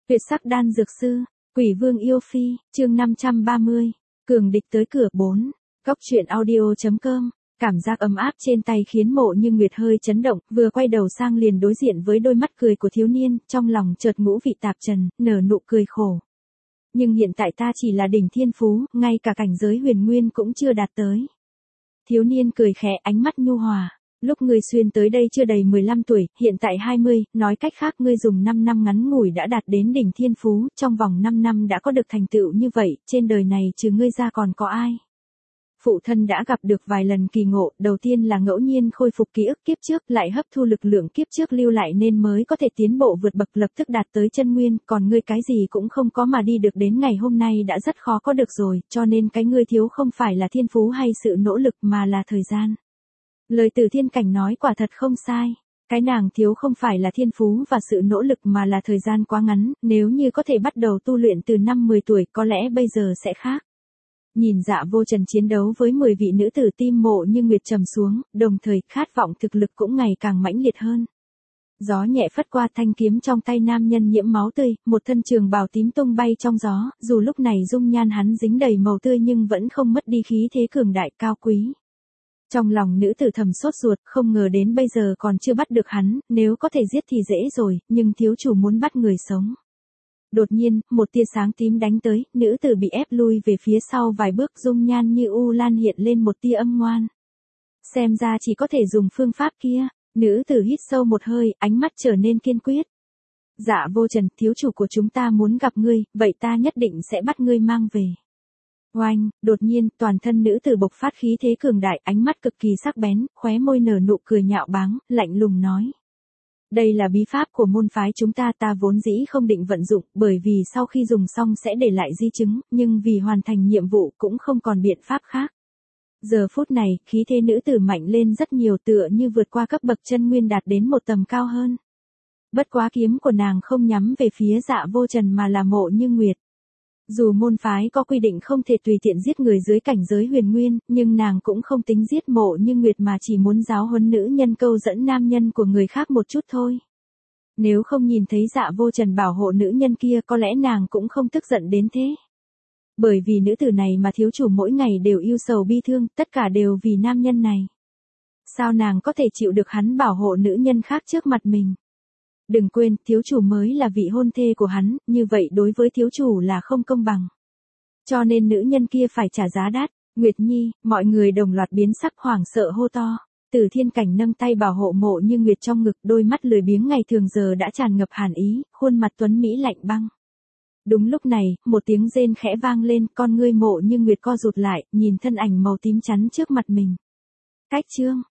Tuyệt sắc đan dược sư, Quỷ Vương yêu phi, chương 530, cường địch tới cửa 4. Góc truyện audio.com. Cảm giác ấm áp trên tay khiến Mộ Như Nguyệt hơi chấn động, vừa quay đầu sang liền đối diện với đôi mắt cười của thiếu niên, trong lòng chợt ngũ vị tạp trần, nở nụ cười khổ. Nhưng hiện tại ta chỉ là đỉnh thiên phú, ngay cả cảnh giới huyền nguyên cũng chưa đạt tới. Thiếu niên cười khẽ, ánh mắt nhu hòa. Lúc ngươi xuyên tới đây chưa đầy 15 tuổi, hiện tại 20, nói cách khác ngươi dùng 5 năm ngắn ngủi đã đạt đến đỉnh thiên phú, trong vòng 5 năm đã có được thành tựu như vậy, trên đời này trừ ngươi ra còn có ai? Phụ thân đã gặp được vài lần kỳ ngộ, đầu tiên là ngẫu nhiên khôi phục ký ức kiếp trước, lại hấp thu lực lượng kiếp trước lưu lại nên mới có thể tiến bộ vượt bậc lập tức đạt tới chân nguyên, còn ngươi cái gì cũng không có mà đi được đến ngày hôm nay đã rất khó có được rồi, cho nên cái ngươi thiếu không phải là thiên phú hay sự nỗ lực mà là thời gian. Lời từ thiên cảnh nói quả thật không sai. Cái nàng thiếu không phải là thiên phú và sự nỗ lực mà là thời gian quá ngắn, nếu như có thể bắt đầu tu luyện từ năm 10 tuổi có lẽ bây giờ sẽ khác. Nhìn Dạ Vô Trần chiến đấu với 10 vị nữ tử, tim Mộ Như Nguyệt trầm xuống, đồng thời khát vọng thực lực cũng ngày càng mãnh liệt hơn. Gió nhẹ phất qua, thanh kiếm trong tay nam nhân nhiễm máu tươi, một thân trường bào tím tung bay trong gió, dù lúc này dung nhan hắn dính đầy màu tươi nhưng vẫn không mất đi khí thế cường đại cao quý. Trong lòng nữ tử thầm sốt ruột, không ngờ đến bây giờ còn chưa bắt được hắn, nếu có thể giết thì dễ rồi, nhưng thiếu chủ muốn bắt người sống. Đột nhiên, một tia sáng tím đánh tới, nữ tử bị ép lui về phía sau vài bước, dung nhan như u lan hiện lên một tia âm ngoan. Xem ra chỉ có thể dùng phương pháp kia, nữ tử hít sâu một hơi, ánh mắt trở nên kiên quyết. Dạ Vô Trần, thiếu chủ của chúng ta muốn gặp ngươi, vậy ta nhất định sẽ bắt ngươi mang về. Oanh, đột nhiên, toàn thân nữ tử bộc phát khí thế cường đại, ánh mắt cực kỳ sắc bén, khóe môi nở nụ cười nhạo báng, lạnh lùng nói. Đây là bí pháp của môn phái chúng ta, ta vốn dĩ không định vận dụng, bởi vì sau khi dùng xong sẽ để lại di chứng, nhưng vì hoàn thành nhiệm vụ cũng không còn biện pháp khác. Giờ phút này, khí thế nữ tử mạnh lên rất nhiều, tựa như vượt qua cấp bậc chân nguyên đạt đến một tầm cao hơn. Bất quá kiếm của nàng không nhắm về phía Dạ Vô Trần mà là Mộ Như Nguyệt. Dù môn phái có quy định không thể tùy tiện giết người dưới cảnh giới huyền nguyên, nhưng nàng cũng không tính giết Mộ Như Nguyệt mà chỉ muốn giáo huấn nữ nhân câu dẫn nam nhân của người khác một chút thôi. Nếu không nhìn thấy Dạ Vô Trần bảo hộ nữ nhân kia có lẽ nàng cũng không tức giận đến thế. Bởi vì nữ tử này mà thiếu chủ mỗi ngày đều yêu sầu bi thương, tất cả đều vì nam nhân này. Sao nàng có thể chịu được hắn bảo hộ nữ nhân khác trước mặt mình? Đừng quên, thiếu chủ mới là vị hôn thê của hắn, như vậy đối với thiếu chủ là không công bằng. Cho nên nữ nhân kia phải trả giá đắt. Nguyệt Nhi, mọi người đồng loạt biến sắc, hoảng sợ hô to. Từ thiên cảnh nâng tay bảo hộ Mộ Như Nguyệt trong ngực, đôi mắt lười biếng ngày thường giờ đã tràn ngập hàn ý, khuôn mặt tuấn mỹ lạnh băng. Đúng lúc này, một tiếng rên khẽ vang lên, con ngươi Mộ Như Nguyệt co rụt lại, nhìn thân ảnh màu tím chắn trước mặt mình. Cách chương.